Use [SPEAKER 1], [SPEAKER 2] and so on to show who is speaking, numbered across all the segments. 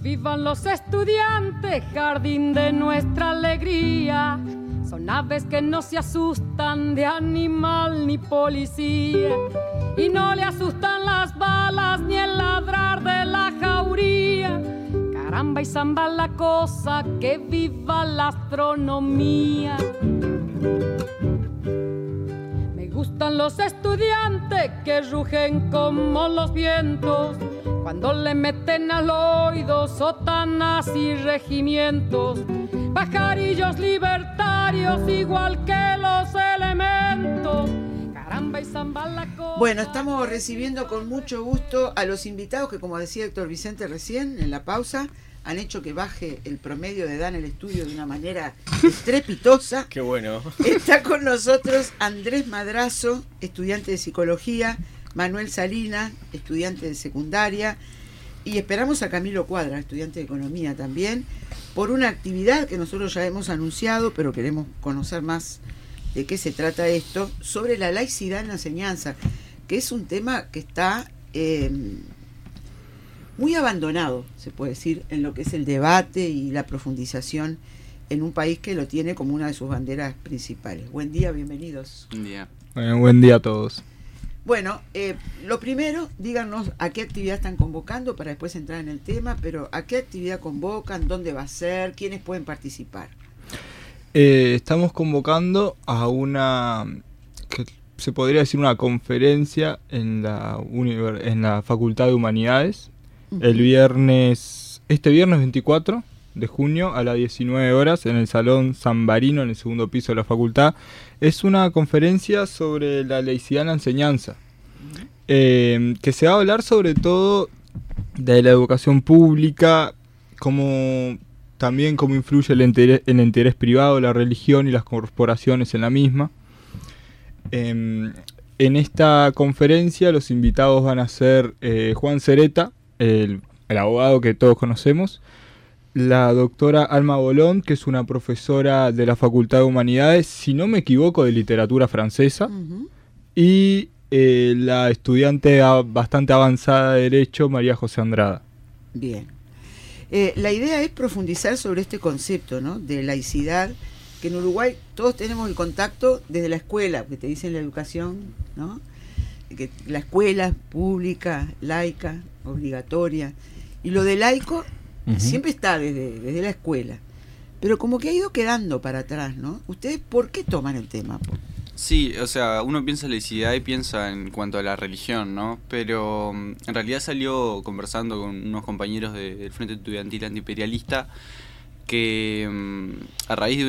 [SPEAKER 1] Vivan los estudiantes, jardín de nuestra alegría. Son aves que no se asustan de animal ni policía. Y no le asustan las balas ni el ladrar de la jauría. Caramba y zamba la cosa, que viva la astronomía. Me gustan los estudiantes que rugen como los vientos cuando le meten al oído sotanas y regimientos. Pajarillos libertarios igual que los elementos. Caramba y zamba la cosa.
[SPEAKER 2] Bueno, estamos recibiendo con mucho gusto a los invitados que, como decía Héctor Vicente recién en la pausa, han hecho que baje el promedio de edad en el estudio de una manera estrepitosa.
[SPEAKER 3] Qué bueno.
[SPEAKER 2] Está con nosotros Andrés Madrazo, estudiante de psicología, Manuel Salinas, estudiante de secundaria, y esperamos a Camilo Cuadra, estudiante de economía también, por una actividad que nosotros ya hemos anunciado, pero queremos conocer más de qué se trata esto, sobre la laicidad en la enseñanza, que es un tema que está muy abandonado, se puede decir, en lo que es el debate y la profundización en un país que lo tiene como una de sus banderas principales. Buen día, bienvenidos.
[SPEAKER 3] Buen día.
[SPEAKER 4] Buen día a todos.
[SPEAKER 2] Bueno, lo primero, díganos a qué actividad están convocando para después entrar en el tema, pero a qué actividad convocan, dónde va a ser, quiénes pueden participar.
[SPEAKER 4] Estamos convocando a una, que se podría decir una conferencia en la Facultad de Humanidades, el viernes 24 de junio a las 19 horas en el Salón San Barino, en el segundo piso de la facultad. Es una conferencia sobre la laicidad en la enseñanza, que se va a hablar sobre todo de la educación pública, también cómo influye el interés privado, la religión y las corporaciones en la misma. En esta conferencia los invitados van a ser Juan Cereta, el abogado que todos conocemos, la doctora Alma Bolón, que es una profesora de la Facultad de Humanidades, si no me equivoco, de literatura francesa, y la estudiante bastante avanzada de Derecho, María José Andrada.
[SPEAKER 2] Bien. La idea es profundizar sobre este concepto, ¿no?, de laicidad, que en Uruguay todos tenemos el contacto desde la escuela, que te dicen la educación, ¿no?, que la escuela es pública, laica, obligatoria, y lo de laico siempre está desde la escuela, pero como que ha ido quedando para atrás, ¿no? ¿Ustedes por qué toman el tema?
[SPEAKER 3] Sí, o sea, uno piensa en laicidad y piensa en cuanto a la religión, ¿no? Pero en realidad salió conversando con unos compañeros del Frente Estudiantil Antiimperialista que a raíz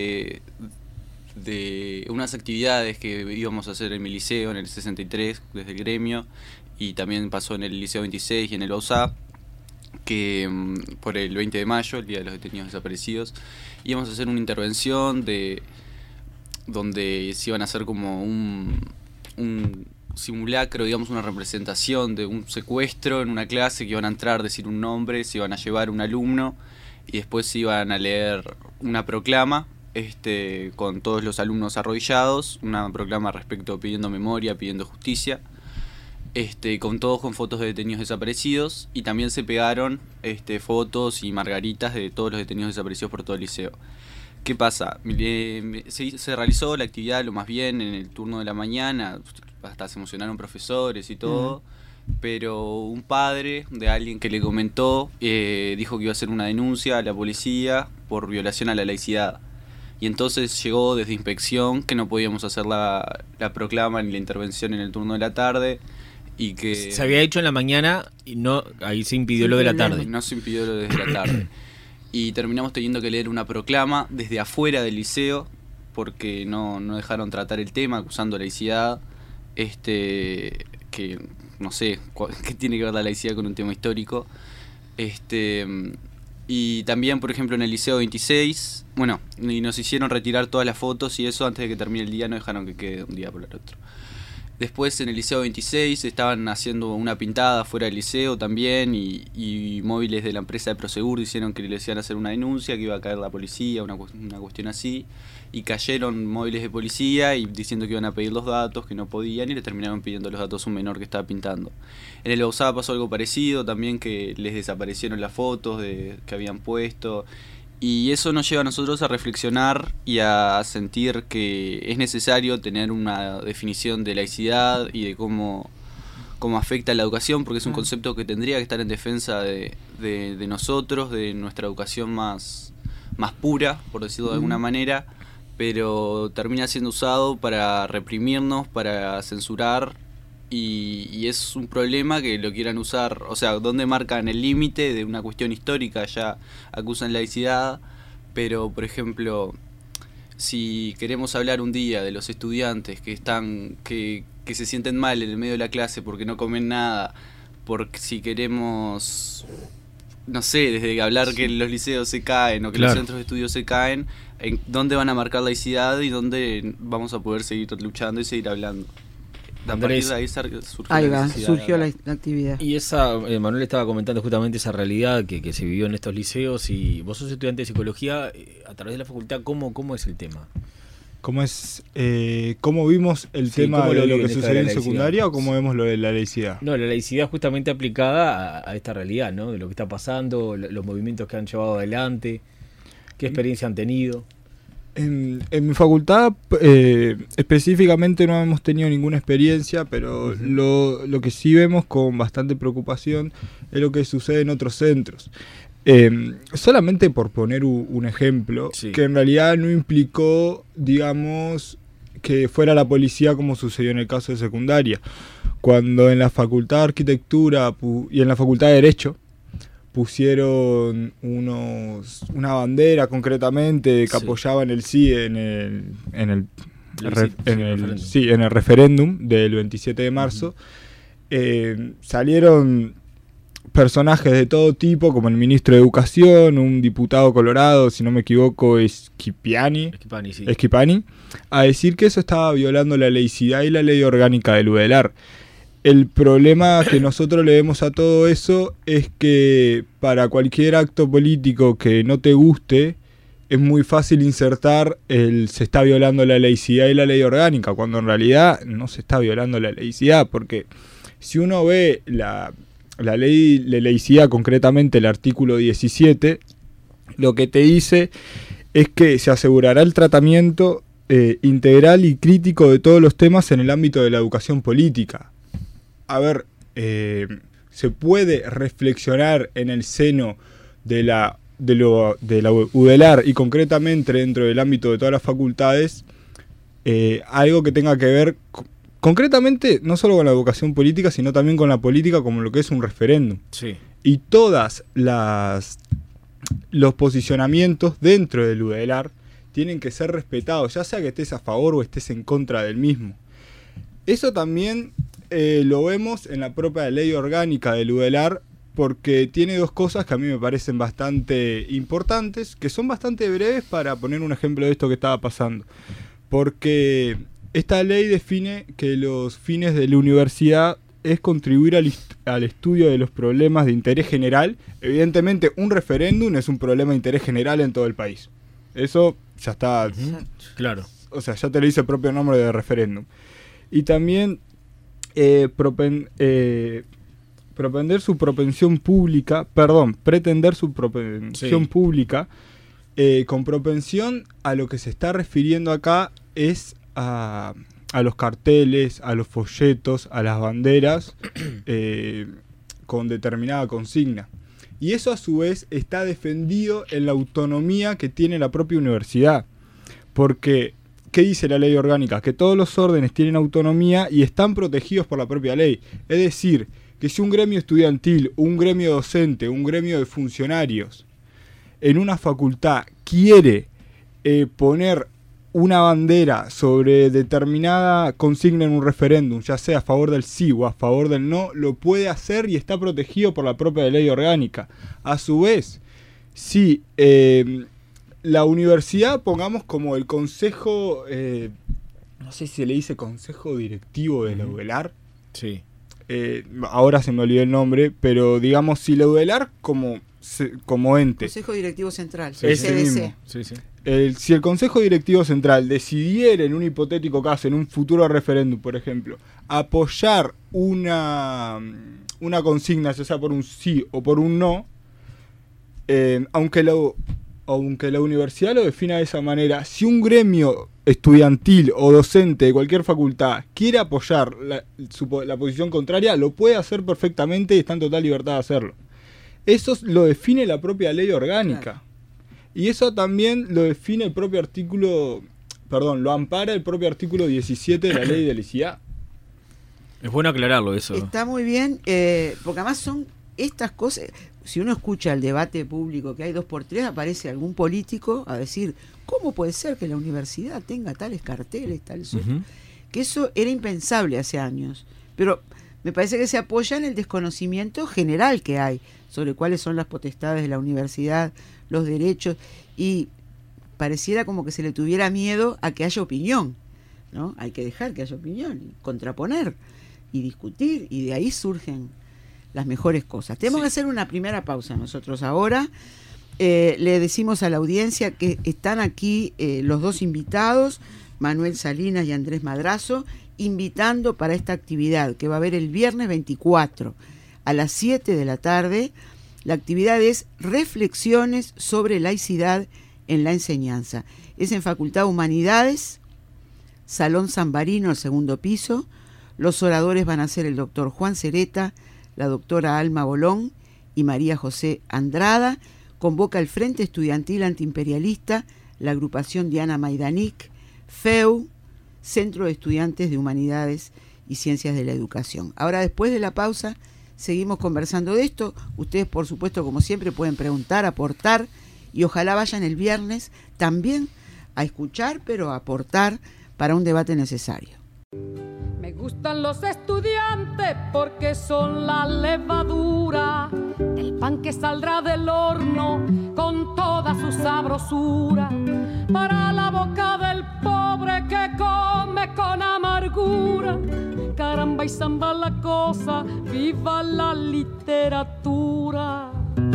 [SPEAKER 3] de unas actividades que íbamos a hacer en mi liceo, en el 63, desde el gremio, y también pasó en el Liceo 26 y en el BAUSA, que por el 20 de mayo, el Día de los Detenidos Desaparecidos, íbamos a hacer una intervención donde se iban a hacer como un simulacro, digamos, una representación de un secuestro en una clase, que iban a entrar, decir un nombre, se iban a llevar un alumno y después se iban a leer una proclama con todos los alumnos arrodillados, una proclama respecto pidiendo memoria, pidiendo justicia, con fotos de detenidos desaparecidos, y también se pegaron fotos y margaritas de todos los detenidos desaparecidos por todo el liceo. ¿Qué pasa? Se realizó la actividad lo más bien en el turno de la mañana, hasta se emocionaron profesores y todo, pero un padre de alguien que le comentó dijo que iba a hacer una denuncia a la policía por violación a la laicidad. Y entonces llegó desde inspección que no podíamos hacer la proclama ni la intervención en el turno de la tarde, y que
[SPEAKER 5] se había hecho en la mañana y no, ahí se impidió lo de la tarde.
[SPEAKER 3] No se impidió lo de la tarde. Y terminamos teniendo que leer una proclama desde afuera del liceo porque no dejaron tratar el tema, acusando laicidad, que no sé qué tiene que ver la laicidad con un tema histórico. Y también, por ejemplo, en el Liceo 26, y nos hicieron retirar todas las fotos y eso antes de que termine el día, no dejaron que quede un día por el otro. Después en el Liceo 26 estaban haciendo una pintada fuera del liceo también y móviles de la empresa de Prosegur dijeron que les iban a hacer una denuncia, que iba a caer la policía, una cuestión así. Y cayeron móviles de policía y diciendo que iban a pedir los datos, que no podían, y le terminaron pidiendo los datos a un menor que estaba pintando. En el Bauzá pasó algo parecido también, que les desaparecieron las fotos que habían puesto. Y eso nos lleva a nosotros a reflexionar y a sentir que es necesario tener una definición de laicidad y de cómo afecta la educación, porque es un concepto que tendría que estar en defensa de nosotros, de nuestra educación más pura, por decirlo de alguna manera, pero termina siendo usado para reprimirnos, para censurar, y es un problema que lo quieran usar. O sea, donde marcan el límite de una cuestión histórica, ya acusan laicidad, pero por ejemplo, si queremos hablar un día de los estudiantes que se sienten mal en el medio de la clase porque no comen nada, porque si queremos, no sé, desde hablar que los liceos se caen o que los centros de estudio se caen, ¿en dónde van a marcar laicidad y dónde vamos a poder seguir luchando y seguir hablando? A partir de ahí
[SPEAKER 2] surgió la actividad.
[SPEAKER 5] Y Manuel estaba comentando justamente esa realidad que se vivió en estos liceos, y vos sos estudiante de psicología, a través de la facultad, ¿cómo es el tema?
[SPEAKER 4] ¿Cómo vimos el tema de lo que sucedió en secundaria o cómo vemos lo de la laicidad?
[SPEAKER 5] No, la laicidad justamente aplicada a esta realidad, ¿no? De lo que está pasando, los movimientos que han llevado adelante, qué experiencia han tenido.
[SPEAKER 4] En mi facultad específicamente no hemos tenido ninguna experiencia, pero lo que sí vemos con bastante preocupación es lo que sucede en otros centros. Solamente por poner un ejemplo, que en realidad no implicó, digamos, que fuera la policía como sucedió en el caso de secundaria. Cuando en la Facultad de Arquitectura y en la Facultad de Derecho pusieron una bandera concretamente que apoyaban el sí en el referéndum del 27 de marzo, salieron personajes de todo tipo, como el ministro de Educación, un diputado colorado, si no me equivoco, Schipani, a decir que eso estaba violando la laicidad y la ley orgánica del UDELAR. El problema que nosotros le vemos a todo eso es que para cualquier acto político que no te guste, es muy fácil insertar se está violando la laicidad y la ley orgánica, cuando en realidad no se está violando la laicidad, porque si uno ve la ley de laicidad, concretamente el artículo 17, lo que te dice es que se asegurará el tratamiento integral y crítico de todos los temas en el ámbito de la educación política. A ver, se puede reflexionar en el seno de la UDELAR y concretamente dentro del ámbito de todas las facultades, algo que tenga que ver concretamente no solo con la educación política, sino también con la política como lo que es un referéndum.
[SPEAKER 5] Sí.
[SPEAKER 4] Y todas los posicionamientos dentro del UDELAR tienen que ser respetados, ya sea que estés a favor o estés en contra del mismo. Eso también lo vemos en la propia ley orgánica del UDELAR, porque tiene dos cosas que a mí me parecen bastante importantes, que son bastante breves para poner un ejemplo de esto que estaba pasando. Porque esta ley define que los fines de la universidad es contribuir al estudio de los problemas de interés general. Evidentemente, un referéndum es un problema de interés general en todo el país. Eso ya está.
[SPEAKER 5] Claro.
[SPEAKER 4] O sea, ya te lo dice el propio nombre de referéndum. Y también pretender su propensión pública, con propensión a lo que se está refiriendo acá es a los carteles, a los folletos, a las banderas con determinada consigna. Y eso a su vez está defendido en la autonomía que tiene la propia universidad. Porque, ¿qué dice la ley orgánica? Que todos los órdenes tienen autonomía y están protegidos por la propia ley. Es decir, que si un gremio estudiantil, un gremio docente, un gremio de funcionarios en una facultad quiere poner una bandera sobre determinada consigna en un referéndum, ya sea a favor del sí o a favor del no, lo puede hacer y está protegido por la propia ley orgánica. A su vez, si la universidad, pongamos como el consejo no sé si se le dice consejo directivo de la UDELAR.
[SPEAKER 5] Sí.
[SPEAKER 4] Ahora se me olvidó el nombre, pero digamos, si la UDELAR como ente...
[SPEAKER 2] Consejo Directivo Central,
[SPEAKER 4] Ese
[SPEAKER 2] CDC.
[SPEAKER 4] mismo.
[SPEAKER 5] Sí, sí.
[SPEAKER 4] Si el Consejo Directivo Central decidiera en un hipotético caso, en un futuro referéndum, por ejemplo, apoyar una consigna, ya sea por un sí o por un no, aunque la universidad lo defina de esa manera, si un gremio estudiantil o docente de cualquier facultad quiere apoyar la posición contraria, lo puede hacer perfectamente y está en total libertad de hacerlo. Eso lo define la propia ley orgánica. Claro. Y eso también lo define el propio lo ampara el propio artículo 17 de la ley de laicidad.
[SPEAKER 5] Es bueno aclararlo eso.
[SPEAKER 2] Está muy bien, porque además son estas cosas. Si uno escucha el debate público que hay 2x3, aparece algún político a decir, ¿cómo puede ser que la universidad tenga tales carteles, tales otros? Que eso era impensable hace años. Pero me parece que se apoya en el desconocimiento general que hay sobre cuáles son las potestades de la universidad, los derechos, y pareciera como que se le tuviera miedo a que haya opinión, ¿no? Hay que dejar que haya opinión, y contraponer, y discutir, y de ahí surgen las mejores cosas. Tenemos que hacer una primera pausa nosotros ahora. Le decimos a la audiencia que están aquí los dos invitados, Manuel Salinas y Andrés Madrazo, invitando para esta actividad que va a haber el viernes 24 a las 7 de la tarde. La actividad es Reflexiones sobre laicidad en la enseñanza. Es en Facultad de Humanidades, Salón San Barino, el segundo piso. Los oradores van a ser el doctor Juan Cereta, la doctora Alma Bolón y María José Andrada. Convoca el Frente Estudiantil Antiimperialista, la agrupación Diana Maidanic, FEU, Centro de Estudiantes de Humanidades y Ciencias de la Educación. Ahora, después de la pausa, seguimos conversando de esto. Ustedes, por supuesto, como siempre, pueden preguntar, aportar, y ojalá vayan el viernes también a escuchar, pero a aportar para un debate necesario.
[SPEAKER 1] Me gustan los estudiantes porque son la levadura del pan que saldrá del horno con toda su sabrosura para la boca del pobre que come con amargura. Caramba y samba la cosa, viva la literatura.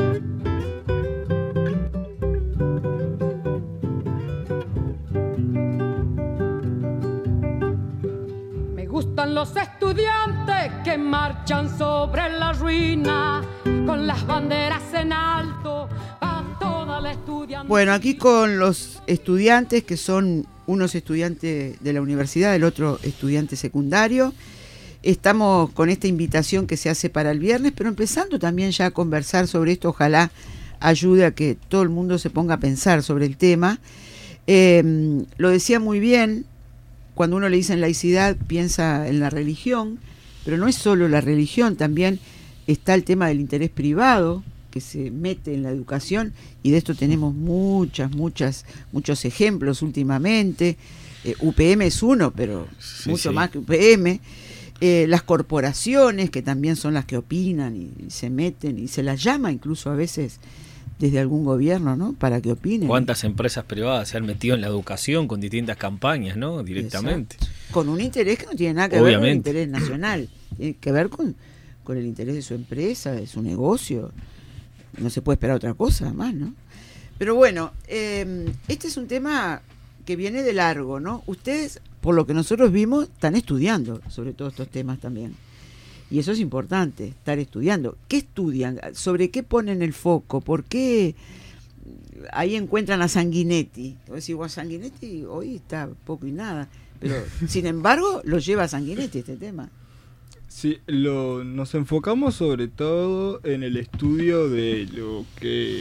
[SPEAKER 1] Gustan los estudiantes que marchan sobre la ruina con las banderas en alto a toda la estudiantina.
[SPEAKER 2] Bueno, aquí con los estudiantes que son unos estudiantes de la universidad, el otro estudiante secundario. Estamos con esta invitación que se hace para el viernes, pero empezando también ya a conversar sobre esto. Ojalá ayude a que todo el mundo se ponga a pensar sobre el tema. Lo decía muy bien. Cuando uno le dice laicidad, piensa en la religión, pero no es solo la religión, también está el tema del interés privado que se mete en la educación, y de esto tenemos muchos ejemplos últimamente. UPM es uno, pero mucho más que UPM. Las corporaciones, que también son las que opinan y se meten, y se las llama incluso a veces desde algún gobierno, ¿no? Para que opinen.
[SPEAKER 5] ¿Cuántas empresas privadas se han metido en la educación con distintas campañas, ¿no? Directamente.
[SPEAKER 2] Exacto. Con un interés que no tiene nada que ver con el interés nacional. Tiene que ver con el interés de su empresa, de su negocio. No se puede esperar otra cosa más, ¿no? Pero bueno, este es un tema que viene de largo, ¿no? Ustedes, por lo que nosotros vimos, están estudiando sobre todos estos temas también. Y eso es importante, estar estudiando. ¿Qué estudian? ¿Sobre qué ponen el foco? ¿Por qué ahí encuentran a Sanguinetti? Sanguinetti hoy está poco y nada, pero sin embargo lo lleva a Sanguinetti este tema.
[SPEAKER 4] Sí, nos enfocamos sobre todo en el estudio de lo que,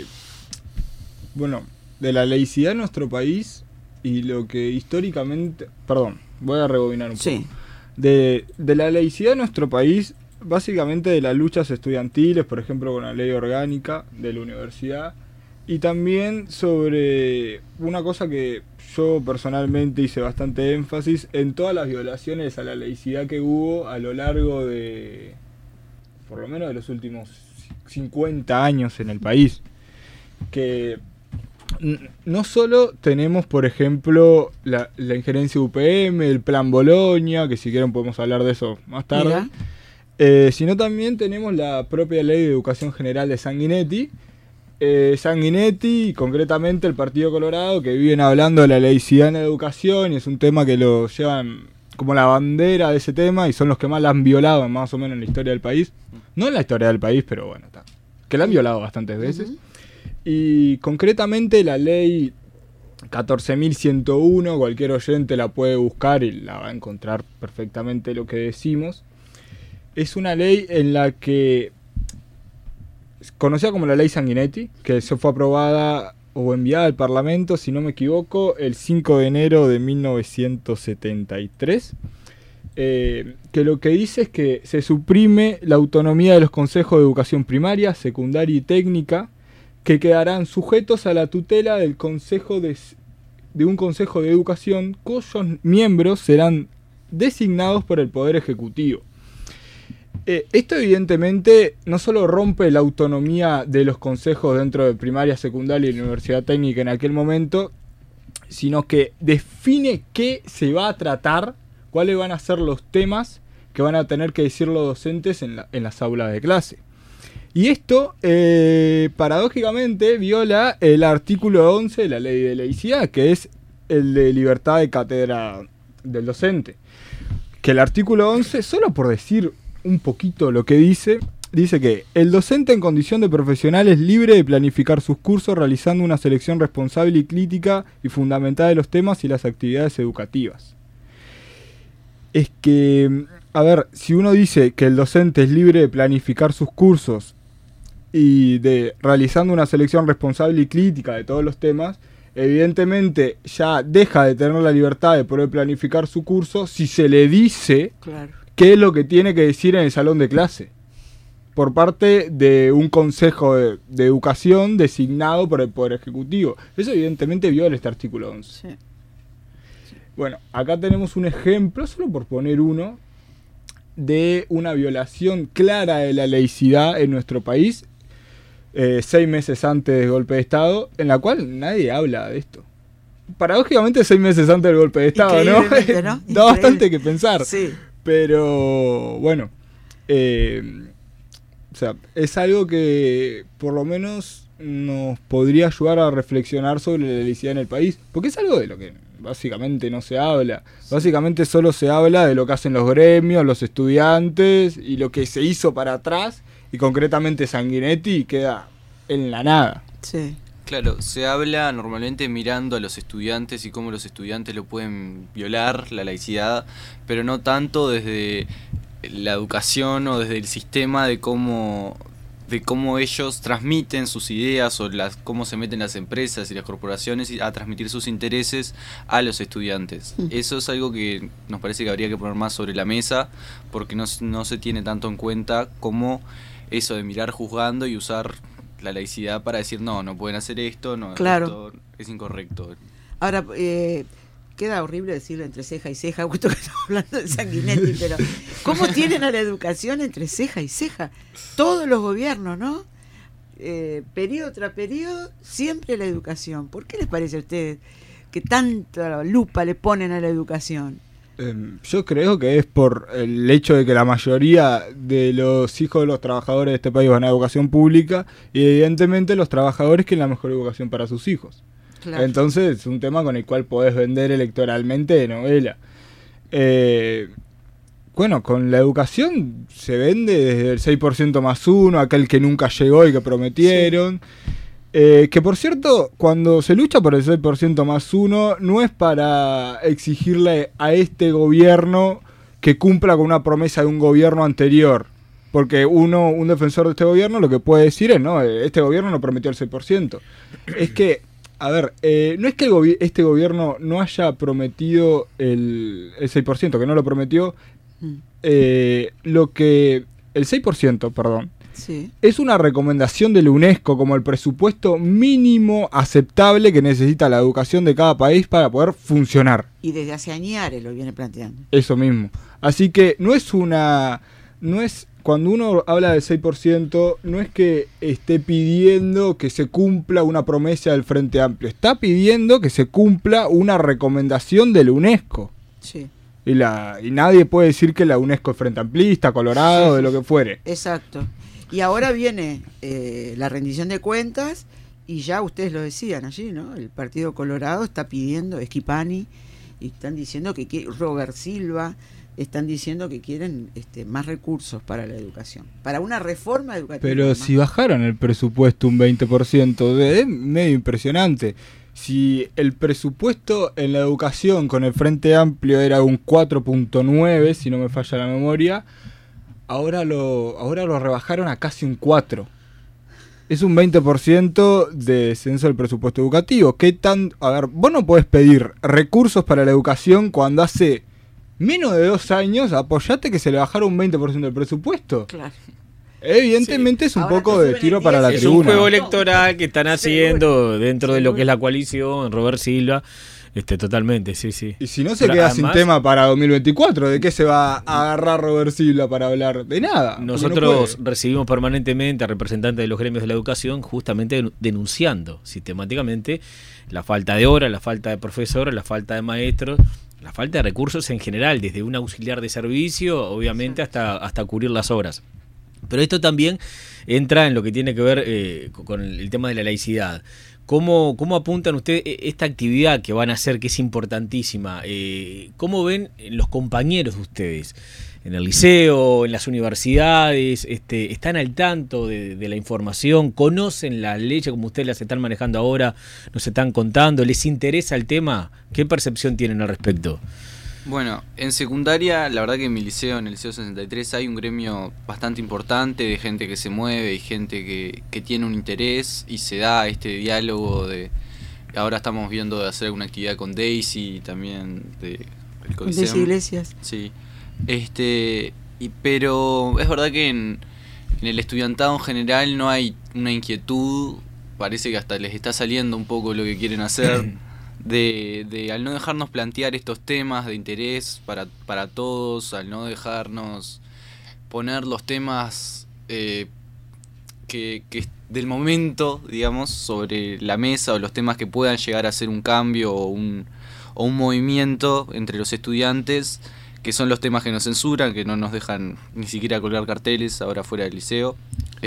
[SPEAKER 4] de la laicidad en nuestro país y lo que históricamente, voy a rebobinar un poco.
[SPEAKER 2] Sí.
[SPEAKER 4] De la laicidad en nuestro país, básicamente de las luchas estudiantiles, por ejemplo con la ley orgánica de la universidad, y también sobre una cosa que yo personalmente hice bastante énfasis en todas las violaciones a la laicidad que hubo a lo largo de, por lo menos de los últimos 50 años en el país, que no solo tenemos, por ejemplo, la injerencia UPM, el plan Bolonia, que si quieren podemos hablar de eso más tarde, sino también tenemos la propia ley de educación general de Sanguinetti. Sanguinetti y concretamente el Partido Colorado, que viven hablando de la laicidad en la educación, y es un tema que lo llevan como la bandera de ese tema, y son los que más la han violado más o menos en la historia del país. No en la historia del país, pero bueno, que la han violado bastantes veces. Y concretamente la ley 14.101, cualquier oyente la puede buscar y la va a encontrar perfectamente lo que decimos. Es una ley en la que, conocida como la ley Sanguinetti, que se fue aprobada o enviada al Parlamento, si no me equivoco, el 5 de enero de 1973, que lo que dice es que se suprime la autonomía de los consejos de educación primaria, secundaria y técnica, que quedarán sujetos a la tutela del consejo de un consejo de educación cuyos miembros serán designados por el Poder Ejecutivo. Esto evidentemente no solo rompe la autonomía de los consejos dentro de primaria, secundaria y universidad técnica en aquel momento, sino que define qué se va a tratar, cuáles van a ser los temas que van a tener que decir los docentes en las aulas de clase. Y esto, paradójicamente, viola el artículo 11 de la ley de laicidad, que es el de libertad de cátedra del docente. Que el artículo 11, solo por decir un poquito lo que dice que el docente en condición de profesional es libre de planificar sus cursos realizando una selección responsable y crítica y fundamentada de los temas y las actividades educativas. Es que, a ver, si uno dice que el docente es libre de planificar sus cursos y de realizando una selección responsable y crítica de todos los temas, evidentemente ya deja de tener la libertad de poder planificar su curso si se le dice qué es lo que tiene que decir en el salón de clase por parte de un consejo de educación designado por el Poder Ejecutivo. Eso evidentemente viola este artículo 11. Sí. Bueno, acá tenemos un ejemplo, solo por poner uno, de una violación clara de la laicidad en nuestro país, 6 meses antes del golpe de Estado, en la cual nadie habla de esto. Paradójicamente 6 meses antes del golpe de Estado, ¿no? Da bastante que pensar. Sí. Pero bueno, o sea, es algo que por lo menos nos podría ayudar a reflexionar sobre la laicidad en el país, porque es algo de lo que básicamente no se habla. Básicamente solo se habla de lo que hacen los gremios, los estudiantes y lo que se hizo para atrás, y concretamente Sanguinetti queda en la nada. Sí.
[SPEAKER 3] Claro, se habla normalmente mirando a los estudiantes y cómo los estudiantes lo pueden violar, la laicidad, pero no tanto desde la educación o desde el sistema de cómo ellos transmiten sus ideas o cómo se meten las empresas y las corporaciones a transmitir sus intereses a los estudiantes. Eso es algo que nos parece que habría que poner más sobre la mesa, porque no se tiene tanto en cuenta como eso de mirar juzgando y usar la laicidad para decir no pueden hacer esto, esto es incorrecto.
[SPEAKER 2] Ahora, queda horrible decirlo entre ceja y ceja, puesto que estamos hablando de Sanguinetti, pero ¿cómo tienen a la educación entre ceja y ceja? Todos los gobiernos, ¿no? Periodo tras periodo, siempre la educación. ¿Por qué les parece a ustedes que tanta lupa le ponen a la educación?
[SPEAKER 4] Yo creo que es por el hecho de que la mayoría de los hijos de los trabajadores de este país van a educación pública, y evidentemente los trabajadores quieren la mejor educación para sus hijos. Claro. Entonces es un tema con el cual podés vender electoralmente de novela. Bueno, con la educación se vende desde el 6% más 1, aquel que nunca llegó y que prometieron. Sí. Que por cierto, cuando se lucha por el 6% más 1, no es para exigirle a este gobierno que cumpla con una promesa de un gobierno anterior. Porque un defensor de este gobierno lo que puede decir es, no, este gobierno no prometió el 6%. Es que, a ver, no es que este gobierno no haya prometido el 6%, que no lo prometió, el 6%, perdón. Sí. Es una recomendación de la UNESCO como el presupuesto mínimo aceptable que necesita la educación de cada país para poder funcionar.
[SPEAKER 2] Y desde hace años lo viene planteando.
[SPEAKER 4] Eso mismo. Así que no es cuando uno habla del 6%, no es que esté pidiendo que se cumpla una promesa del Frente Amplio, está pidiendo que se cumpla una recomendación de la UNESCO.
[SPEAKER 2] Sí.
[SPEAKER 4] Y nadie puede decir que la UNESCO es Frente Amplista, Colorado, de lo que fuere.
[SPEAKER 2] Exacto. Y ahora viene la rendición de cuentas, y ya ustedes lo decían allí, ¿no? El Partido Colorado está pidiendo, Schifani, y están diciendo que Robert Silva, están diciendo que quieren más recursos para la educación, para una reforma educativa.
[SPEAKER 4] Pero si bajaron el presupuesto un 20%, es medio impresionante. Si el presupuesto en la educación con el Frente Amplio era un 4.9, si no me falla la memoria, ahora lo rebajaron a casi un 4. Es un 20% de descenso del presupuesto educativo. A ver, vos no podés pedir recursos para la educación cuando hace menos de 2 años apoyaste que se le bajara un 20% del presupuesto.
[SPEAKER 2] Claro.
[SPEAKER 4] Evidentemente es un
[SPEAKER 2] Ahora
[SPEAKER 4] poco de tiro para la
[SPEAKER 5] Es
[SPEAKER 4] tribuna.
[SPEAKER 5] un juego electoral que están haciendo dentro de lo que es la coalición, Robert Silva. Totalmente, sí.
[SPEAKER 4] Y si no se
[SPEAKER 5] Pero
[SPEAKER 4] queda
[SPEAKER 5] además,
[SPEAKER 4] sin tema para 2024, ¿de qué se va a agarrar Robert Silva para hablar? De nada.
[SPEAKER 5] Nosotros recibimos permanentemente a representantes de los gremios de la educación justamente denunciando sistemáticamente la falta de horas, la falta de profesores, la falta de maestros, la falta de recursos en general, desde un auxiliar de servicio, obviamente, hasta cubrir las horas. Pero esto también entra en lo que tiene que ver con el tema de la laicidad. ¿Cómo apuntan ustedes esta actividad que van a hacer, que es importantísima? ¿Cómo ven los compañeros de ustedes en el liceo, en las universidades? ¿Están al tanto de la información? ¿Conocen la ley como ustedes las están manejando ahora? ¿Nos están contando? ¿Les interesa el tema? ¿Qué percepción tienen al respecto?
[SPEAKER 3] Bueno, en secundaria, la verdad que en mi liceo, en el Liceo 63, hay un gremio bastante importante de gente que se mueve y gente que tiene un interés, y se da este diálogo de... Ahora estamos viendo de hacer alguna actividad con Daisy, también de el Coliseo.
[SPEAKER 2] Daisy Iglesias.
[SPEAKER 3] Sí. Pero es verdad que en el estudiantado en general no hay una inquietud, parece que hasta les está saliendo un poco lo que quieren hacer. De al no dejarnos plantear estos temas de interés para todos, al no dejarnos poner los temas que del momento, digamos, sobre la mesa, o los temas que puedan llegar a ser un cambio o un movimiento entre los estudiantes, que son los temas que nos censuran, que no nos dejan ni siquiera colgar carteles ahora fuera del liceo.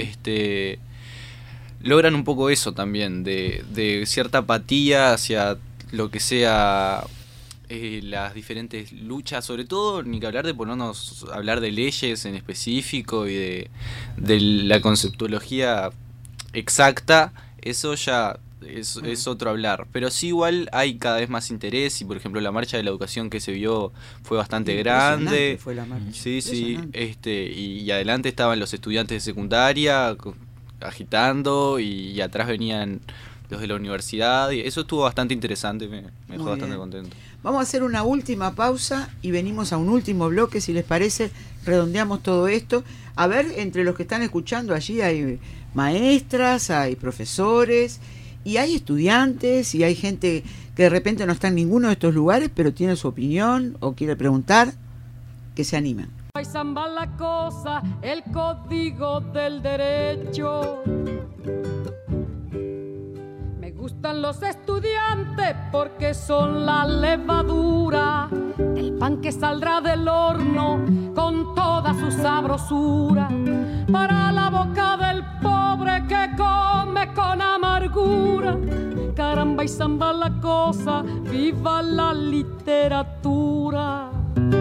[SPEAKER 3] Logran un poco eso también, de cierta apatía hacia lo que sea las diferentes luchas, sobre todo ni que hablar de ponernos a hablar de leyes en específico y de la conceptología exacta. Eso ya es otro hablar, pero sí igual hay cada vez más interés, y por ejemplo la marcha de la educación que se vio fue bastante grande.
[SPEAKER 2] Fue la marcha.
[SPEAKER 3] Sí, y adelante estaban los estudiantes de secundaria agitando, y atrás venían los de la universidad, y eso estuvo bastante interesante, me dejó bastante contento.
[SPEAKER 2] Vamos a hacer una última pausa y venimos a un último bloque, si les parece, redondeamos todo esto. A ver, entre los que están escuchando allí hay maestras, hay profesores, y hay estudiantes, y hay gente que de repente no está en ninguno de estos lugares, pero tiene su opinión o quiere preguntar, que se animen.
[SPEAKER 1] Hay samba la cosa, el código del derecho. Me gustan los estudiantes porque son la levadura del pan que saldrá del horno con toda su sabrosura para la boca del pobre que come con amargura. Caramba y samba la cosa, viva la literatura.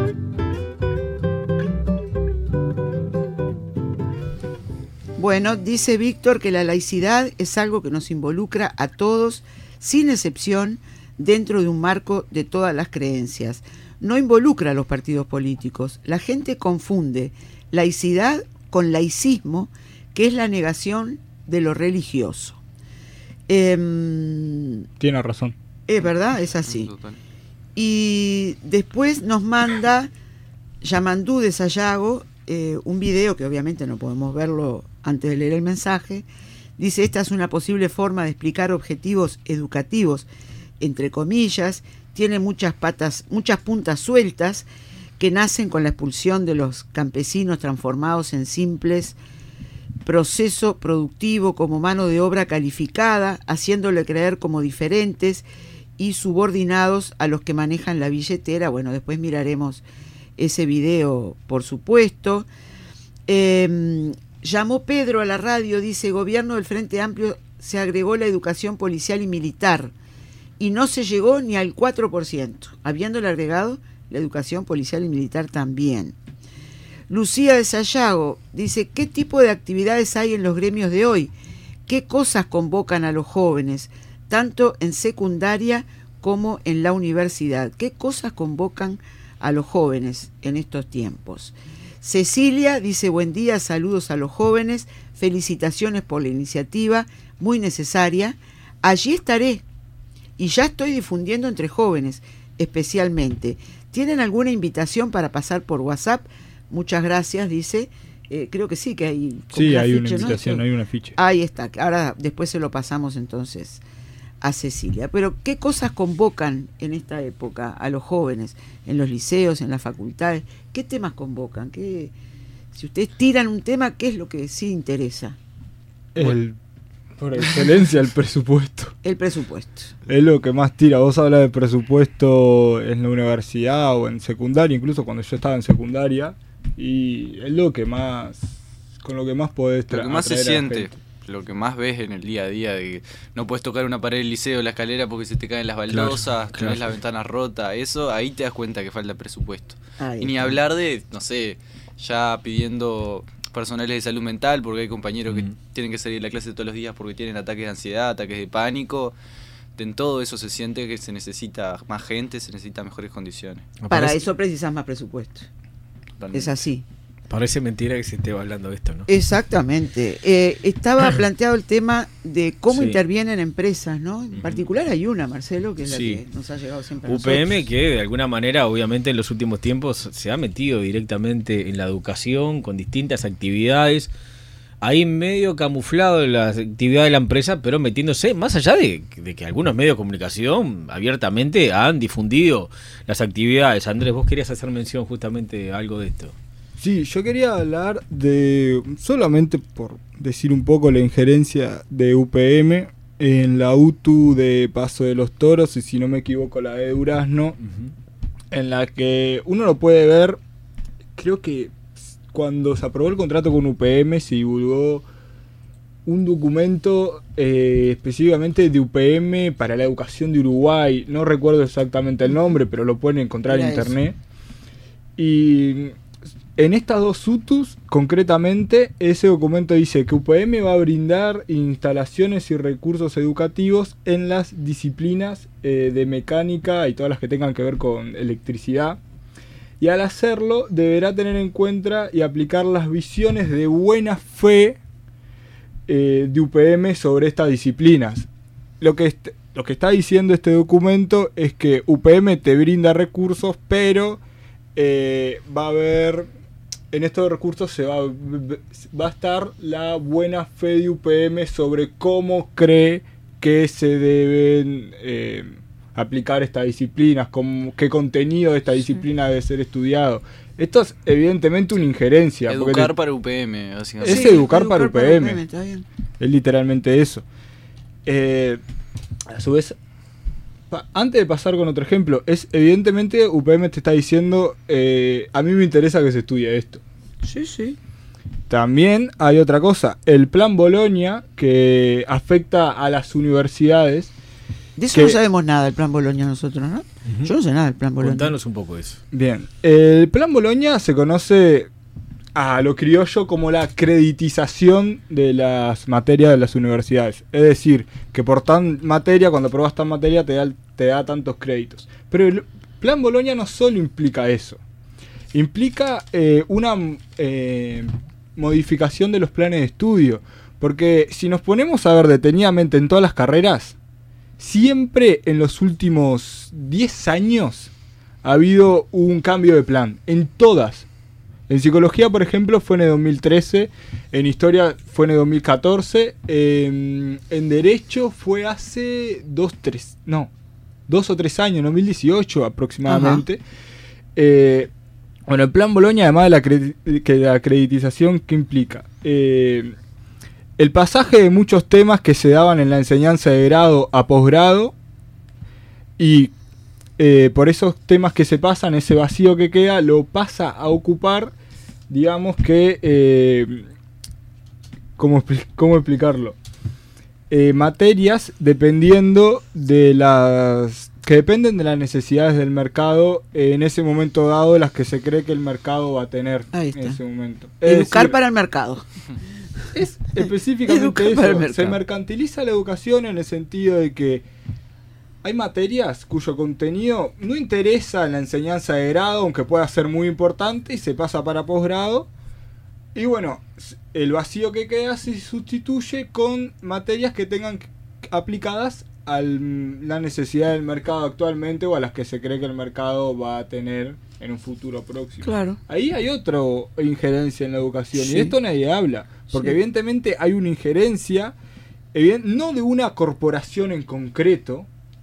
[SPEAKER 2] Bueno, dice Víctor que la laicidad es algo que nos involucra a todos, sin excepción, dentro de un marco de todas las creencias. No involucra a los partidos políticos. La gente confunde laicidad con laicismo, que es la negación de lo religioso.
[SPEAKER 4] Tiene razón.
[SPEAKER 2] Es verdad, es así.
[SPEAKER 3] Total.
[SPEAKER 2] Y después nos manda Yamandú de Sayago un video que obviamente no podemos verlo antes de leer el mensaje. Dice: esta es una posible forma de explicar objetivos educativos, entre comillas, tiene muchas puntas sueltas que nacen con la expulsión de los campesinos transformados en simples proceso productivo como mano de obra calificada, haciéndole creer como diferentes y subordinados a los que manejan la billetera. Bueno, después miraremos ese video, por supuesto. Llamó Pedro a la radio, dice: gobierno del Frente Amplio se agregó la educación policial y militar y no se llegó ni al 4%, habiéndole agregado la educación policial y militar también. Lucía de Sayago dice: ¿qué tipo de actividades hay en los gremios de hoy? ¿Qué cosas convocan a los jóvenes, tanto en secundaria como en la universidad? ¿Qué cosas convocan a los jóvenes en estos tiempos? Cecilia dice: buen día, saludos a los jóvenes, felicitaciones por la iniciativa, muy necesaria. Allí estaré y ya estoy difundiendo entre jóvenes, especialmente. ¿Tienen alguna invitación para pasar por WhatsApp? Muchas gracias, dice. Creo que sí, que hay...
[SPEAKER 4] Sí, hay una invitación, ¿no? Hay un afiche.
[SPEAKER 2] Ahí está, ahora después se lo pasamos entonces a Cecilia. Pero ¿qué cosas convocan en esta época a los jóvenes, en los liceos, en las facultades? ¿Qué temas convocan? Si ustedes tiran un tema, ¿qué es lo que sí interesa?
[SPEAKER 4] Por excelencia, el presupuesto.
[SPEAKER 2] El presupuesto.
[SPEAKER 4] Es lo que más tira. Vos hablas de presupuesto en la universidad o en secundaria, incluso cuando yo estaba en secundaria, y es lo que más, con lo que más podés
[SPEAKER 3] lo que más se siente, lo que más ves en el día a día, de que no puedes tocar una pared del liceo, la escalera, porque se te caen las baldosas,
[SPEAKER 5] claro.
[SPEAKER 3] tenés la ventana rota, eso, ahí te das cuenta que falta presupuesto.
[SPEAKER 2] Ahí
[SPEAKER 3] Y ni
[SPEAKER 2] está.
[SPEAKER 3] hablar de, no sé, ya pidiendo personales de salud mental, porque hay compañeros que tienen que salir de la clase todos los días porque tienen ataques de ansiedad, ataques de pánico. En todo eso se siente que se necesita más gente, se necesita mejores condiciones.
[SPEAKER 2] Para eso precisas más presupuesto.
[SPEAKER 3] Totalmente.
[SPEAKER 2] Es así.
[SPEAKER 5] Parece mentira que se esté hablando de esto, ¿no?
[SPEAKER 2] Exactamente. Estaba planteado el tema de cómo
[SPEAKER 5] Sí.
[SPEAKER 2] intervienen empresas, ¿no? En particular hay una, Marcelo, que es la
[SPEAKER 5] Sí.
[SPEAKER 2] que nos ha llegado siempre a
[SPEAKER 5] UPM,
[SPEAKER 2] nosotros.
[SPEAKER 5] que de alguna manera, obviamente en los últimos tiempos se ha metido directamente en la educación con distintas actividades, ahí medio camuflado en la actividad de la empresa, pero metiéndose, más allá de que algunos medios de comunicación abiertamente han difundido las actividades. Andrés, vos querías hacer mención justamente de algo de esto.
[SPEAKER 4] Sí, yo quería hablar de, solamente por decir un poco, la injerencia de UPM en la UTU de Paso de los Toros, y si no me equivoco la de Durazno, en la que uno lo puede ver. Creo que cuando se aprobó el contrato con UPM se divulgó un documento específicamente de UPM para la educación de Uruguay. No recuerdo exactamente el nombre, pero lo pueden encontrar en internet. Y en estas dos UTUs, concretamente, ese documento dice que UPM va a brindar instalaciones y recursos educativos en las disciplinas de mecánica y todas las que tengan que ver con electricidad. Y al hacerlo, deberá tener en cuenta y aplicar las visiones de buena fe de UPM sobre estas disciplinas. Lo que está diciendo este documento es que UPM te brinda recursos, pero va a haber, en estos recursos va a estar la buena fe de UPM sobre cómo cree que se deben aplicar estas disciplinas, qué contenido de esta disciplina debe ser estudiado. Esto es evidentemente una injerencia.
[SPEAKER 3] Educar para UPM, básicamente.
[SPEAKER 4] Es educar para UPM.
[SPEAKER 2] Está bien.
[SPEAKER 4] Es literalmente eso. A su vez, antes de pasar con otro ejemplo, evidentemente UPM te está diciendo, a mí me interesa que se estudie esto.
[SPEAKER 2] Sí, sí.
[SPEAKER 4] También hay otra cosa, el plan Bolonia, que afecta a las universidades.
[SPEAKER 2] De eso no sabemos nada del plan Bolonia nosotros, ¿no? Yo no sé nada del plan Bolonia.
[SPEAKER 5] Contanos un poco de eso.
[SPEAKER 4] Bien, el plan Bolonia se conoce a lo criollo como la creditización de las materias de las universidades. Es decir, que por tal materia, cuando aprobas tal materia, te da tantos créditos. Pero el plan Bolonia no solo implica eso. Implica una modificación de los planes de estudio. Porque si nos ponemos a ver detenidamente en todas las carreras, siempre en los últimos 10 años ha habido un cambio de plan. En todas. En psicología, por ejemplo, fue en el 2013. En historia fue en el 2014. En derecho fue hace 2 o 3 años, en 2018 aproximadamente. Bueno, el plan Boloña, además de la acreditación, ¿qué implica? El pasaje de muchos temas que se daban en la enseñanza de grado a posgrado, y por esos temas que se pasan, ese vacío que queda, lo pasa a ocupar, digamos que... ¿cómo explicarlo? Materias dependiendo de las... que dependen de las necesidades del mercado en ese momento dado, las que se cree que el mercado va a tener en ese momento.
[SPEAKER 2] Educar para el mercado.
[SPEAKER 4] Es específicamente eso. Se mercantiliza la educación en el sentido de que hay materias cuyo contenido no interesa en la enseñanza de grado, aunque pueda ser muy importante, y se pasa para posgrado. Y bueno, el vacío que queda se sustituye con materias que tengan aplicadas a la necesidad del mercado actualmente o a las que se cree que el mercado va a tener en un futuro próximo.
[SPEAKER 2] Claro.
[SPEAKER 4] Ahí hay otra injerencia en la educación, y
[SPEAKER 2] Sí.
[SPEAKER 4] de esto nadie habla, porque
[SPEAKER 2] Sí.
[SPEAKER 4] evidentemente hay una injerencia, no de una corporación en concreto.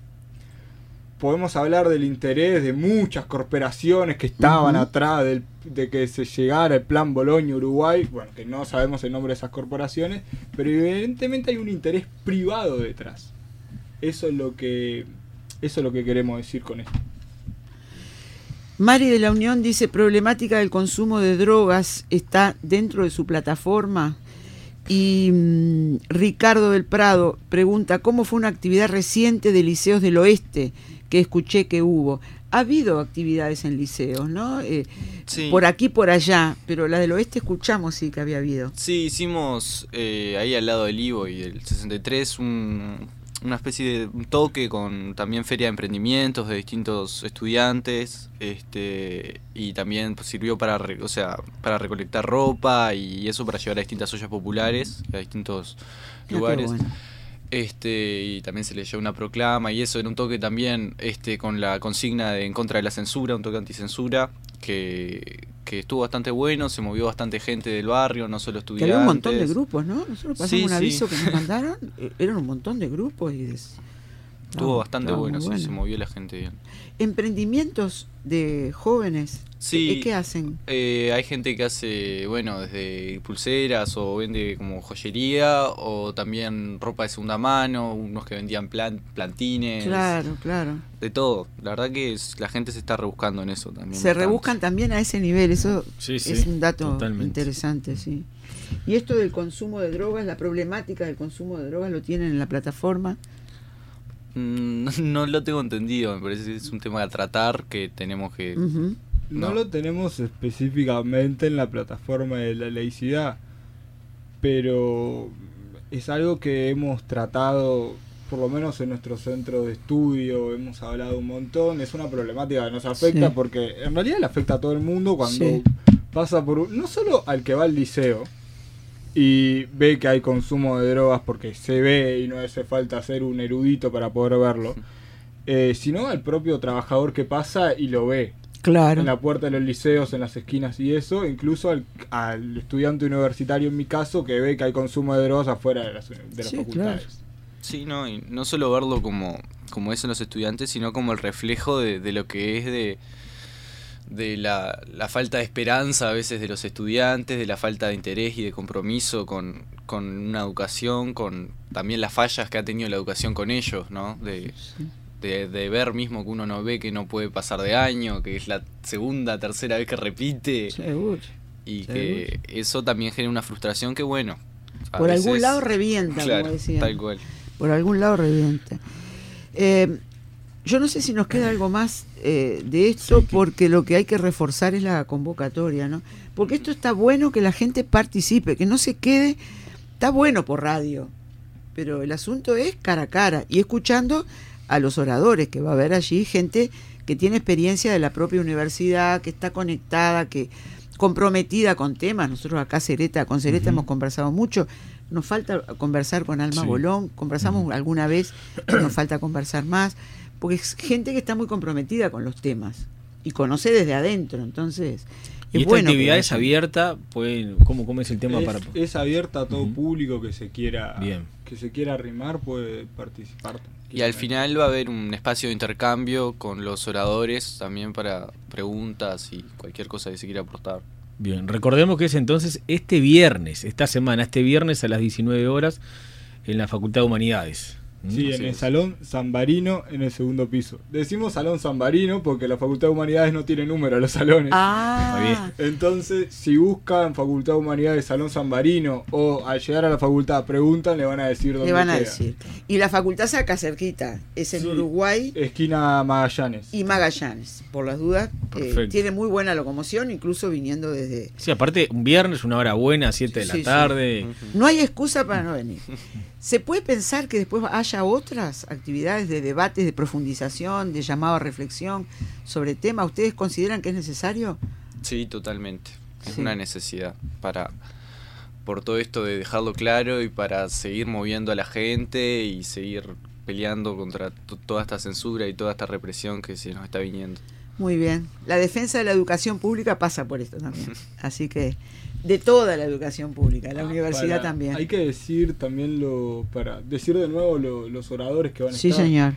[SPEAKER 4] Podemos hablar del interés de muchas corporaciones que estaban atrás de que se llegara el plan Boloña Uruguay, bueno, que no sabemos el nombre de esas corporaciones, pero evidentemente hay un interés privado detrás. Eso es lo que queremos decir con esto.
[SPEAKER 2] Mari de la Unión dice, problemática del consumo de drogas está dentro de su plataforma. Y Ricardo del Prado pregunta, ¿cómo fue una actividad reciente de liceos del oeste que escuché que hubo? Ha habido actividades en liceos, ¿no?
[SPEAKER 3] Sí.
[SPEAKER 2] Por aquí, por allá, pero la del oeste escuchamos sí que había habido.
[SPEAKER 3] Sí, hicimos ahí al lado del Ivo y del 63 una especie de un toque con también feria de emprendimientos de distintos estudiantes, y también pues, sirvió para para recolectar ropa y eso para llevar a distintas ollas populares a distintos lugares.
[SPEAKER 2] Bueno.
[SPEAKER 3] Y también se leyó una proclama y eso, en un toque también con la consigna de en contra de la censura, un toque anticensura que estuvo bastante bueno, se movió bastante gente del barrio, no solo
[SPEAKER 2] Que
[SPEAKER 3] estudiantes.
[SPEAKER 2] había un montón de grupos, ¿no? Nosotros pasamos
[SPEAKER 3] Sí,
[SPEAKER 2] un
[SPEAKER 3] sí.
[SPEAKER 2] aviso que nos mandaron, eran un montón de grupos y
[SPEAKER 3] Estuvo bastante bueno,
[SPEAKER 2] muy
[SPEAKER 3] sí, se movió la gente bien.
[SPEAKER 2] Emprendimientos de jóvenes,
[SPEAKER 3] Sí.
[SPEAKER 2] ¿qué hacen?
[SPEAKER 3] Hay gente que hace, bueno, desde pulseras o vende como joyería o también ropa de segunda mano, unos que vendían plantines.
[SPEAKER 2] Claro, claro.
[SPEAKER 3] De todo. La verdad que la gente se está rebuscando en eso también.
[SPEAKER 2] Se rebuscan también a ese nivel, eso
[SPEAKER 5] Sí, sí,
[SPEAKER 2] es un dato
[SPEAKER 5] totalmente.
[SPEAKER 2] interesante, sí. Y esto del consumo de drogas, la problemática del consumo de drogas, ¿lo tienen en la plataforma?
[SPEAKER 3] No lo tengo entendido, me parece que es un tema a tratar que tenemos que...
[SPEAKER 2] Ujú.
[SPEAKER 4] No
[SPEAKER 3] No.
[SPEAKER 4] lo tenemos específicamente en la plataforma de la laicidad, pero es algo que hemos tratado, por lo menos en nuestro centro de estudio, hemos hablado un montón. Es una problemática que nos afecta
[SPEAKER 2] Sí.
[SPEAKER 4] porque en realidad le afecta a todo el mundo cuando
[SPEAKER 2] Sí.
[SPEAKER 4] pasa por... No solo al que va al liceo y ve que hay consumo de drogas porque se ve y no hace falta ser un erudito para poder verlo, sino al propio trabajador que pasa y lo ve.
[SPEAKER 2] Claro.
[SPEAKER 4] En la puerta de los liceos, en las esquinas y eso, incluso al estudiante universitario en mi caso que ve que hay consumo de drogas afuera de las
[SPEAKER 2] Sí,
[SPEAKER 4] facultades.
[SPEAKER 3] Sí, no, y no solo verlo como eso en los estudiantes, sino como el reflejo de lo que es de la falta de esperanza a veces de los estudiantes, de la falta de interés y de compromiso con una educación, con también las fallas que ha tenido la educación con ellos, ¿no? De ver mismo que uno no ve que no puede pasar de año, que es la segunda, tercera vez que repite,
[SPEAKER 2] Seguro.
[SPEAKER 3] y
[SPEAKER 2] seguro.
[SPEAKER 3] que eso también genera una frustración que bueno, a
[SPEAKER 2] Por algún
[SPEAKER 3] veces-
[SPEAKER 2] lado revienta,
[SPEAKER 3] claro,
[SPEAKER 2] como decían.
[SPEAKER 3] tal cual.
[SPEAKER 2] Por algún lado revienta. Yo no sé si nos queda algo más de esto, porque lo que hay que reforzar es la convocatoria, ¿no? Porque esto está bueno que la gente participe, que no se quede, está bueno por radio, pero el asunto es cara a cara y escuchando a los oradores, que va a haber allí gente que tiene experiencia de la propia universidad, que está conectada, que comprometida con temas. Nosotros acá con Cereta hemos conversado mucho. Nos falta conversar con Alma
[SPEAKER 5] Sí.
[SPEAKER 2] Bolón, conversamos alguna vez, pero nos falta conversar más, porque es gente que está muy comprometida con los temas y conoce desde adentro, entonces
[SPEAKER 5] ¿Y esta
[SPEAKER 2] bueno
[SPEAKER 5] actividad
[SPEAKER 2] que
[SPEAKER 5] es
[SPEAKER 2] haya.
[SPEAKER 5] abierta? ¿Cómo es el tema para...?
[SPEAKER 4] Es abierta a todo
[SPEAKER 5] Ujú.
[SPEAKER 4] público que se quiera
[SPEAKER 5] Bien.
[SPEAKER 4] arrimar, puede participar.
[SPEAKER 3] Y al final va a haber un espacio de intercambio con los oradores también para preguntas y cualquier cosa que se quiera aportar.
[SPEAKER 5] Bien, recordemos que es entonces este viernes a las 19 horas en la Facultad de Humanidades.
[SPEAKER 4] Sí, en
[SPEAKER 3] Así
[SPEAKER 4] el
[SPEAKER 3] es.
[SPEAKER 4] Salón San Barino, en el segundo piso. Decimos Salón San Barino porque la Facultad de Humanidades no tiene número a los salones.
[SPEAKER 2] Ah,
[SPEAKER 4] Entonces, si buscan Facultad de Humanidades Salón San Barino o al llegar a la facultad preguntan, le van a decir dónde
[SPEAKER 2] le van a
[SPEAKER 4] queda.
[SPEAKER 2] decir. Y la facultad se acá cerquita, es en
[SPEAKER 4] Sí.
[SPEAKER 2] Uruguay
[SPEAKER 4] Esquina Magallanes.
[SPEAKER 2] y Magallanes, por las dudas.
[SPEAKER 5] Perfecto.
[SPEAKER 2] Tiene muy buena locomoción, incluso viniendo desde...
[SPEAKER 5] Sí, aparte, un viernes, una hora buena, 7 de
[SPEAKER 2] Sí,
[SPEAKER 5] la
[SPEAKER 2] sí.
[SPEAKER 5] tarde.
[SPEAKER 2] No hay excusa para no venir. ¿Se puede pensar que después haya otras actividades de debates, de profundización, de llamado a reflexión sobre temas? ¿Ustedes consideran que es necesario?
[SPEAKER 3] Sí, totalmente. Es
[SPEAKER 2] Sí.
[SPEAKER 3] una necesidad por todo esto de dejarlo claro y para seguir moviendo a la gente y seguir peleando contra toda esta censura y toda esta represión que se nos está viniendo.
[SPEAKER 2] Muy bien. La defensa de la educación pública pasa por esto también. Así que de toda la educación pública, la universidad también.
[SPEAKER 4] Hay que decir también para decir de nuevo los oradores que van a
[SPEAKER 2] Sí,
[SPEAKER 4] estar.
[SPEAKER 2] señor.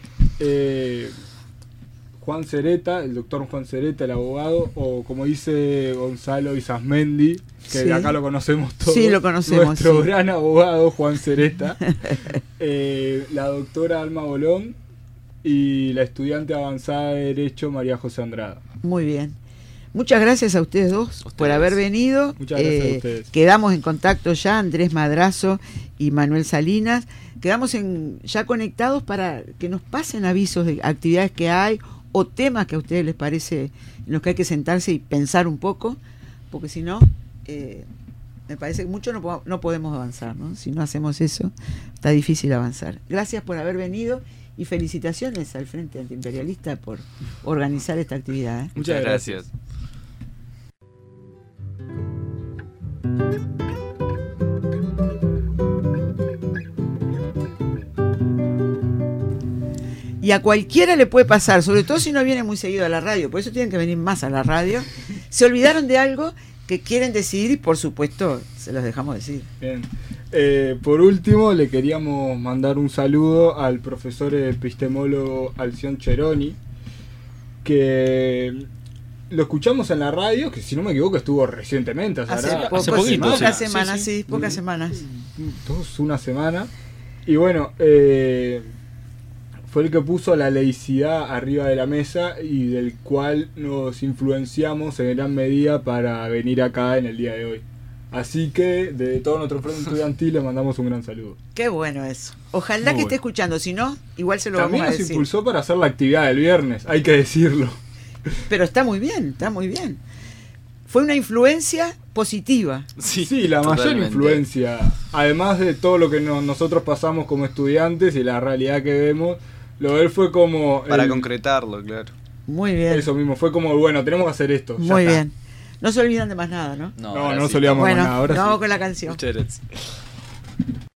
[SPEAKER 4] Juan Cereta, el doctor Juan Cereta, el abogado, o como dice Gonzalo Isasmendi, que
[SPEAKER 2] Sí.
[SPEAKER 4] de acá lo conocemos todos.
[SPEAKER 2] Sí, lo conocemos,
[SPEAKER 4] Nuestro
[SPEAKER 2] sí.
[SPEAKER 4] gran abogado, Juan Cereta. La doctora Alma Bolón y la estudiante avanzada de Derecho, María José Andrada.
[SPEAKER 2] Muy bien. Muchas gracias a ustedes dos por
[SPEAKER 3] Ustedes.
[SPEAKER 2] haber venido.
[SPEAKER 4] Muchas gracias a ustedes.
[SPEAKER 2] Quedamos en contacto ya, Andrés Madrazo y Manuel Salinas. Quedamos ya conectados para que nos pasen avisos de actividades que hay o temas que a ustedes les parece en los que hay que sentarse y pensar un poco, porque si no, me parece que mucho no podemos avanzar, ¿no? Si no hacemos eso, está difícil avanzar. Gracias por haber venido y felicitaciones al Frente Antiimperialista por organizar esta actividad, ¿eh?
[SPEAKER 3] Muchas gracias.
[SPEAKER 2] Y a cualquiera le puede pasar, sobre todo si no viene muy seguido a la radio, por eso tienen que venir más a la radio. Se olvidaron de algo que quieren decidir y por supuesto se los dejamos decir.
[SPEAKER 4] Bien. Por último, le queríamos mandar un saludo al profesor epistemólogo Alción Cheroni, que lo escuchamos en la radio, que si no me equivoco estuvo recientemente,
[SPEAKER 2] Hace
[SPEAKER 5] hace poquito,
[SPEAKER 2] pocas
[SPEAKER 5] sí.
[SPEAKER 2] semanas,
[SPEAKER 5] Sí,
[SPEAKER 2] sí, pocas semanas.
[SPEAKER 4] una semana. Y bueno, fue el que puso la laicidad arriba de la mesa y del cual nos influenciamos en gran medida para venir acá en el día de hoy. Así que de todo nuestro frente estudiantil le mandamos un gran saludo.
[SPEAKER 2] Qué bueno eso. Ojalá
[SPEAKER 5] Muy
[SPEAKER 2] que
[SPEAKER 5] bueno.
[SPEAKER 2] esté escuchando, si no, igual se lo
[SPEAKER 4] También
[SPEAKER 2] vamos a
[SPEAKER 4] nos
[SPEAKER 2] decir.
[SPEAKER 4] impulsó para hacer la actividad del viernes, hay que decirlo.
[SPEAKER 2] Pero está muy bien, está muy bien. Fue una influencia positiva.
[SPEAKER 4] Sí, la mayor
[SPEAKER 3] totalmente.
[SPEAKER 4] influencia, además de todo lo que nosotros pasamos como estudiantes y la realidad que vemos, lo de él fue como...
[SPEAKER 3] Para concretarlo, claro.
[SPEAKER 2] Muy bien.
[SPEAKER 4] Eso mismo, fue como, bueno, tenemos que hacer esto. ya
[SPEAKER 2] Muy
[SPEAKER 4] está.
[SPEAKER 2] bien. No se olvidan de más nada, ¿no?
[SPEAKER 4] No,
[SPEAKER 3] ahora
[SPEAKER 4] no
[SPEAKER 3] sí.
[SPEAKER 4] solíamos
[SPEAKER 2] Bueno,
[SPEAKER 4] más nada, ahora
[SPEAKER 2] nos vamos
[SPEAKER 4] sí.
[SPEAKER 2] con la canción.
[SPEAKER 3] Muchas gracias.